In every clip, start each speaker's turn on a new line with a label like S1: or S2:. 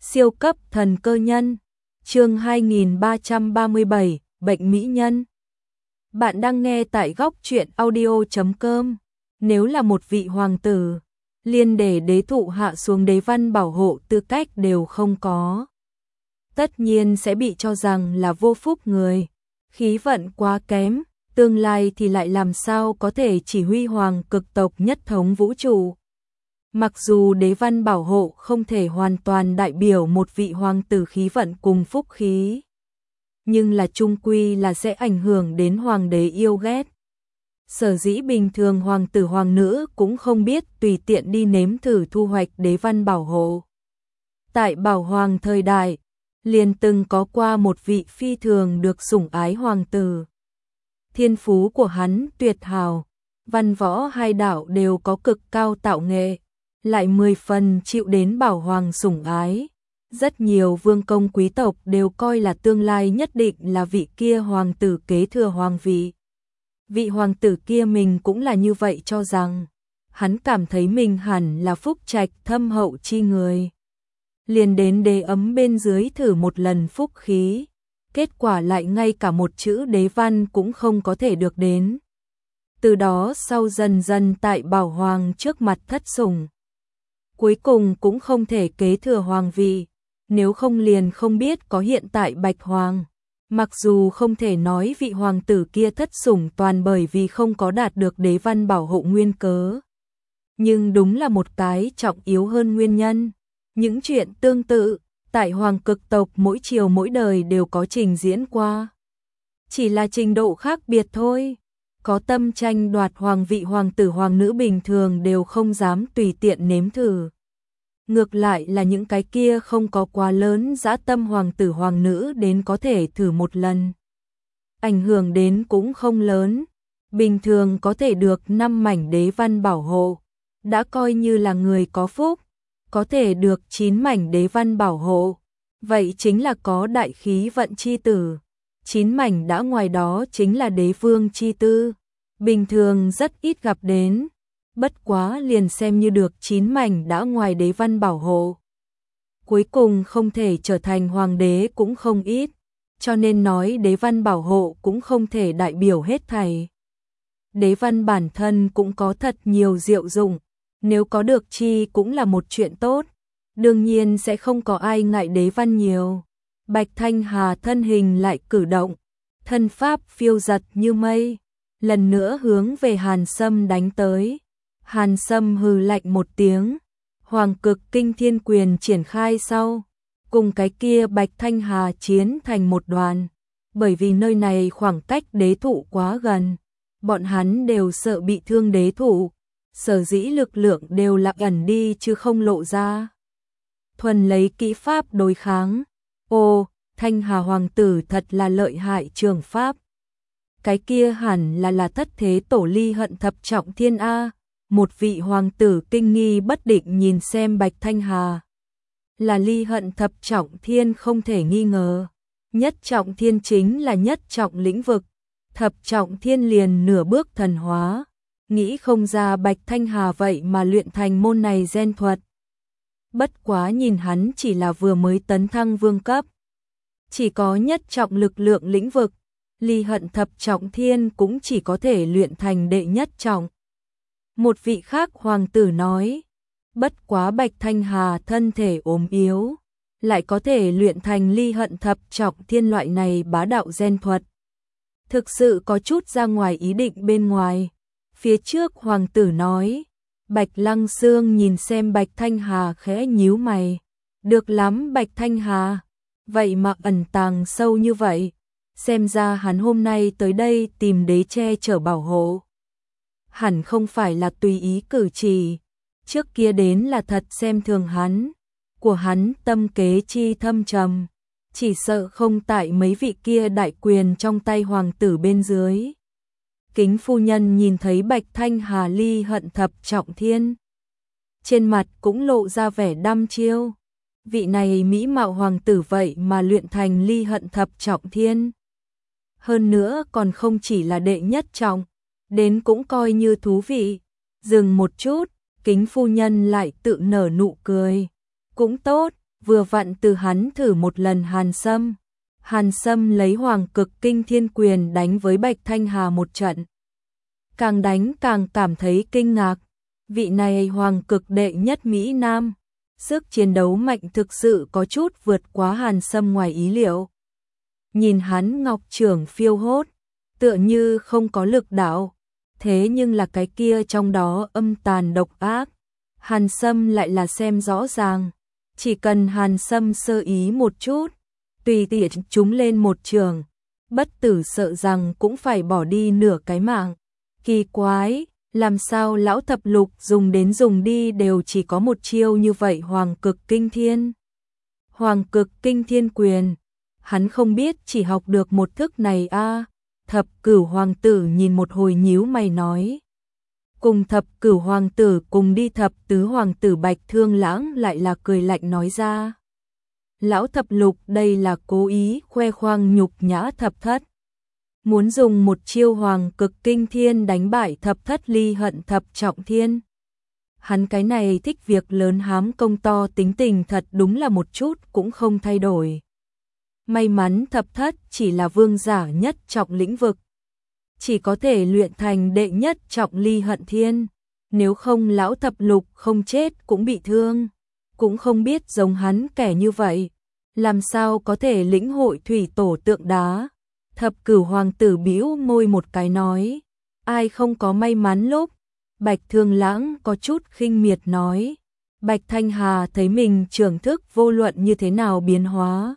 S1: Siêu cấp thần cơ nhân, chương 2337, bệnh mỹ nhân. Bạn đang nghe tại góc truyện audio.com. Nếu là một vị hoàng tử, liền để đế thụ hạ xuống đế văn bảo hộ tư cách đều không có. Tất nhiên sẽ bị cho rằng là vô phúc người, khí vận quá kém, tương lai thì lại làm sao có thể chỉ huy hoàng cực tộc nhất thống vũ trụ. Mặc dù đế văn bảo hộ không thể hoàn toàn đại biểu một vị hoàng tử khí vận cùng phúc khí, nhưng là chung quy là sẽ ảnh hưởng đến hoàng đế yêu ghét. Sở dĩ bình thường hoàng tử hoàng nữ cũng không biết tùy tiện đi nếm thử thu hoạch đế văn bảo hộ. Tại Bảo Hoàng thời đại, liền từng có qua một vị phi thường được sủng ái hoàng tử. Thiên phú của hắn tuyệt hảo, văn võ hai đạo đều có cực cao tạo nghệ, lại 10 phần chịu đến Bảo Hoàng sủng ái. Rất nhiều vương công quý tộc đều coi là tương lai nhất định là vị kia hoàng tử kế thừa hoàng vị. Vị hoàng tử kia mình cũng là như vậy cho rằng, hắn cảm thấy mình hẳn là phúc trạch thâm hậu chi người. Liền đến đế ấm bên dưới thử một lần phúc khí, kết quả lại ngay cả một chữ đế văn cũng không có thể được đến. Từ đó sau dần dần tại Bảo Hoàng trước mặt thất sủng. Cuối cùng cũng không thể kế thừa hoàng vị, nếu không liền không biết có hiện tại Bạch Hoàng. Mặc dù không thể nói vị hoàng tử kia thất sủng toàn bởi vì không có đạt được đế văn bảo hộ nguyên cớ, nhưng đúng là một cái trọng yếu hơn nguyên nhân. Những chuyện tương tự, tại hoàng cực tộc mỗi triều mỗi đời đều có trình diễn qua. Chỉ là trình độ khác biệt thôi. Có tâm tranh đoạt hoàng vị hoàng tử hoàng nữ bình thường đều không dám tùy tiện nếm thử. Ngược lại là những cái kia không có quá lớn dã tâm hoàng tử hoàng nữ đến có thể thử một lần. Ảnh hưởng đến cũng không lớn, bình thường có thể được 5 mảnh đế văn bảo hộ, đã coi như là người có phúc, có thể được 9 mảnh đế văn bảo hộ, vậy chính là có đại khí vận chi tử, 9 mảnh đã ngoài đó chính là đế vương chi tư, bình thường rất ít gặp đến. Bất quá liền xem như được 9 mảnh đã ngoài đế văn bảo hộ. Cuối cùng không thể trở thành hoàng đế cũng không ít, cho nên nói đế văn bảo hộ cũng không thể đại biểu hết thảy. Đế văn bản thân cũng có thật nhiều diệu dụng, nếu có được chi cũng là một chuyện tốt, đương nhiên sẽ không có ai ngại đế văn nhiều. Bạch Thanh Hà thân hình lại cử động, thân pháp phiêu giật như mây, lần nữa hướng về Hàn Sâm đánh tới. Hàn Sâm hừ lạnh một tiếng, Hoàng Cực Kinh Thiên Quyền triển khai sau, cùng cái kia Bạch Thanh Hà chiến thành một đoàn, bởi vì nơi này khoảng cách đế thụ quá gần, bọn hắn đều sợ bị thương đế thụ, sở dĩ lực lượng đều là ẩn đi chứ không lộ ra. Thuần lấy kỹ pháp đối kháng, ô, Thanh Hà hoàng tử thật là lợi hại trường pháp. Cái kia hẳn là thất thế tổ ly hận thập trọng thiên A. Một vị hoàng tử kinh nghi bất định nhìn xem Bạch Thanh Hà. Là ly hận thập trọng thiên không thể nghi ngờ. Nhất trọng thiên chính là nhất trọng lĩnh vực. Thập trọng thiên liền nửa bước thần hóa. Nghĩ không ra Bạch Thanh Hà vậy mà luyện thành môn này gen thuật. Bất quá nhìn hắn chỉ là vừa mới tấn thăng vương cấp. Chỉ có nhất trọng lực lượng lĩnh vực. Ly hận thập trọng thiên cũng chỉ có thể luyện thành đệ nhất trọng. Một vị khác hoàng tử nói, bất quá Bạch Thanh Hà thân thể ốm yếu, lại có thể luyện thành ly hận thập trọng thiên loại này bá đạo gen thuật. Thực sự có chút ra ngoài ý định bên ngoài. Phía trước hoàng tử nói, Bạch Lăng Xương nhìn xem Bạch Thanh Hà khẽ nhíu mày. Được lắm Bạch Thanh Hà, vậy mà ẩn tàng sâu như vậy. Xem ra hắn hôm nay tới đây tìm đế che chở bảo hộ. Hẳn không phải là tùy ý cử chỉ, trước kia đến là thật xem thường hắn, của hắn tâm kế chi thâm trầm, chỉ sợ không tại mấy vị kia đại quyền trong tay hoàng tử bên dưới. Kính phu nhân nhìn thấy Bạch Thanh Hà ly hận thập trọng thiên, trên mặt cũng lộ ra vẻ đăm chiêu, vị này mỹ mạo hoàng tử vậy mà luyện thành ly hận thập trọng thiên. Hơn nữa còn không chỉ là đệ nhất trọng, đến cũng coi như thú vị. Dừng một chút, kính phu nhân lại tự nở nụ cười. Cũng tốt, vừa vặn từ hắn thử một lần Hàn Sâm. Hàn Sâm lấy Hoàng Cực Kinh Thiên Quyền đánh với Bạch Thanh Hà một trận. Càng đánh càng cảm thấy kinh ngạc, vị này Hoàng Cực đệ nhất Mỹ Nam, sức chiến đấu mạnh thực sự có chút vượt quá Hàn Sâm ngoài ý liệu. Nhìn hắn ngọc trưởng phiêu hốt, tựa như không có lực đạo, thế nhưng là cái kia trong đó âm tàn độc ác, Hàn Sâm lại là xem rõ ràng, chỉ cần Hàn Sâm sơ ý một chút, tùy tiện chúng lên một trường, bất tử sợ rằng cũng phải bỏ đi nửa cái mạng. Kỳ quái, làm sao lão thập lục dùng đến dùng đi đều chỉ có một chiêu như vậy Hoàng Cực Kinh Thiên. Hoàng Cực Kinh Thiên Quyền, hắn không biết chỉ học được một thức này a. Thập Cửu Hoàng tử nhìn một hồi nhíu mày nói. Cùng Thập Cửu Hoàng tử cùng đi Thập Tứ Hoàng tử Bạch Thương Lãng lại là cười lạnh nói ra. Lão thập lục đây là cố ý khoe khoang nhục nhã thập thất. Muốn dùng một chiêu Hoàng Cực Kinh Thiên đánh bại thập thất ly hận thập trọng thiên. Hắn cái này thích việc lớn hám công to tính tình thật đúng là một chút cũng không thay đổi. May mắn thập thất chỉ là vương giả nhất trọng lĩnh vực, chỉ có thể luyện thành đệ nhất trọng ly hận thiên, nếu không lão thập lục không chết cũng bị thương, cũng không biết giống hắn kẻ như vậy, làm sao có thể lĩnh hội thủy tổ tượng đá. Thập Cửu Hoàng tử bĩu môi một cái nói, ai không có may mắn lúc. Bạch Thương Lãng có chút khinh miệt nói, Bạch Thanh Hà thấy mình trưởng thức vô luận như thế nào biến hóa.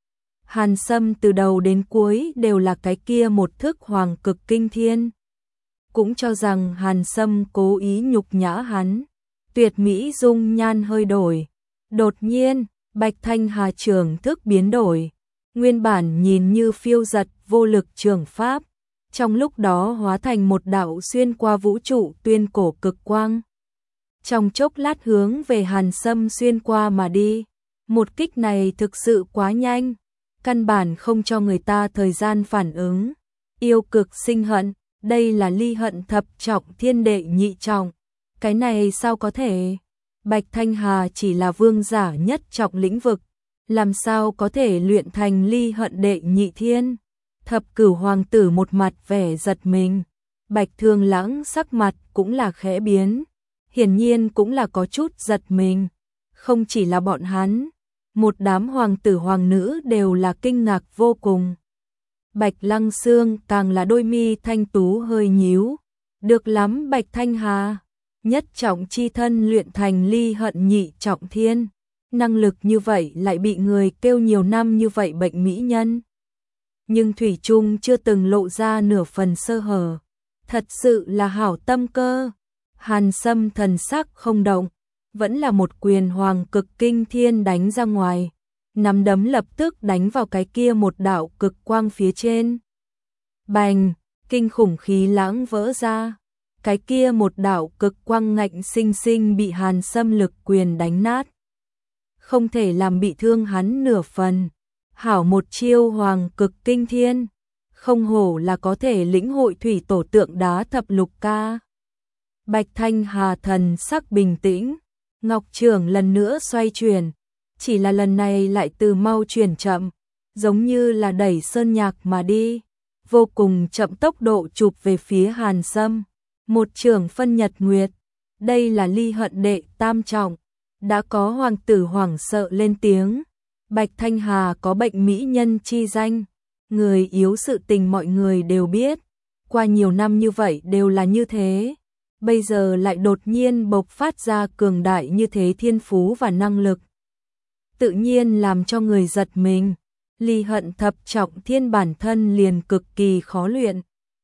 S1: Hàn Sâm từ đầu đến cuối đều là cái kia một thức Hoàng Cực Kinh Thiên. Cũng cho rằng Hàn Sâm cố ý nhục nhã hắn, tuyệt mỹ dung nhan hơi đổi. Đột nhiên, Bạch Thanh Hà trưởng thức biến đổi, nguyên bản nhìn như phiêu giật vô lực trường pháp, trong lúc đó hóa thành một đạo xuyên qua vũ trụ tuyên cổ cực quang. Trong chốc lát hướng về Hàn Sâm xuyên qua mà đi, một kích này thực sự quá nhanh, căn bản không cho người ta thời gian phản ứng. Yêu cực sinh hận, đây là ly hận thập trọng thiên đệ nhị trọng, cái này sao có thể? Bạch Thanh Hà chỉ là vương giả nhất trọng lĩnh vực, làm sao có thể luyện thành ly hận đệ nhị thiên? Thập Cửu Hoàng tử một mặt vẻ giật mình, Bạch Thương Lãng sắc mặt cũng là khẽ biến, hiển nhiên cũng là có chút giật mình. Không chỉ là bọn hắn, một đám hoàng tử hoàng nữ đều là kinh ngạc vô cùng. Bạch Lăng Xương càng là đôi mi thanh tú hơi nhíu, được lắm Bạch Thanh Hà, nhất trọng chi thân luyện thành ly hận nhị trọng thiên, năng lực như vậy lại bị người kêu nhiều năm như vậy bệnh mỹ nhân. Nhưng thủy chung chưa từng lộ ra nửa phần sơ hở, thật sự là hảo tâm cơ. Hàn Sâm thần sắc không động, vẫn là một quyền Hoàng Cực Kinh Thiên đánh ra ngoài, nắm đấm lập tức đánh vào cái kia một đạo cực quang phía trên. Bành, kinh khủng khí lãng vỡ ra, cái kia một đạo cực quang ngạnh sinh sinh bị Hàn Sâm lực quyền đánh nát, không thể làm bị thương hắn nửa phần. Hảo một chiêu Hoàng Cực Kinh Thiên, không hổ là có thể lĩnh hội thủy tổ tượng đá thập lục ca. Bạch Thanh Hà thần sắc bình tĩnh, ngọc trưởng lần nữa xoay chuyển, chỉ là lần này lại từ mau chuyển chậm, giống như là đẩy sơn nhạc mà đi, vô cùng chậm tốc độ chụp về phía Hàn Sâm. Một trường phân nhật nguyệt, đây là ly hận đệ tam trọng, đã có hoàng tử hoảng sợ lên tiếng. Bạch Thanh Hà có bệnh mỹ nhân chi danh, người yếu sự tình mọi người đều biết, qua nhiều năm như vậy đều là như thế, bây giờ lại đột nhiên bộc phát ra cường đại như thế thiên phú và năng lực, tự nhiên làm cho người giật mình. Ly hận thập trọng thiên bản thân liền cực kỳ khó luyện,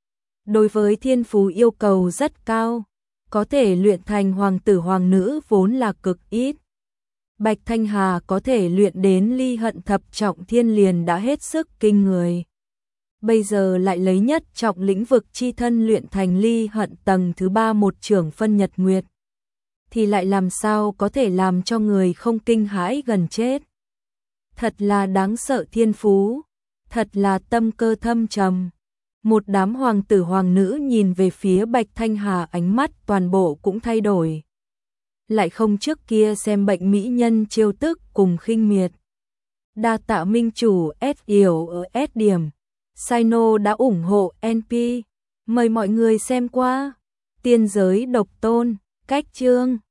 S1: đối với thiên phú yêu cầu rất cao, có thể luyện thành hoàng tử hoàng nữ vốn là cực ít. Bạch Thanh Hà có thể luyện đến ly hận thập trọng thiên liền đã hết sức kinh người. Bây giờ lại lấy nhất trọng lĩnh vực chi thân luyện thành ly hận tầng thứ 3 một trưởng phân nhật nguyệt, thì lại làm sao có thể làm cho người không kinh hãi gần chết. Thật là đáng sợ thiên phú, thật là tâm cơ thâm trầm. Một đám hoàng tử hoàng nữ nhìn về phía Bạch Thanh Hà, ánh mắt toàn bộ cũng thay đổi. lại không trước kia xem bệnh mỹ nhân trêu tức cùng khinh miệt. Đa tạ minh chủ S yếu ở S điểm. Sino đã ủng hộ NP. Mời mọi người xem qua. Tiên giới độc tôn, cách chương.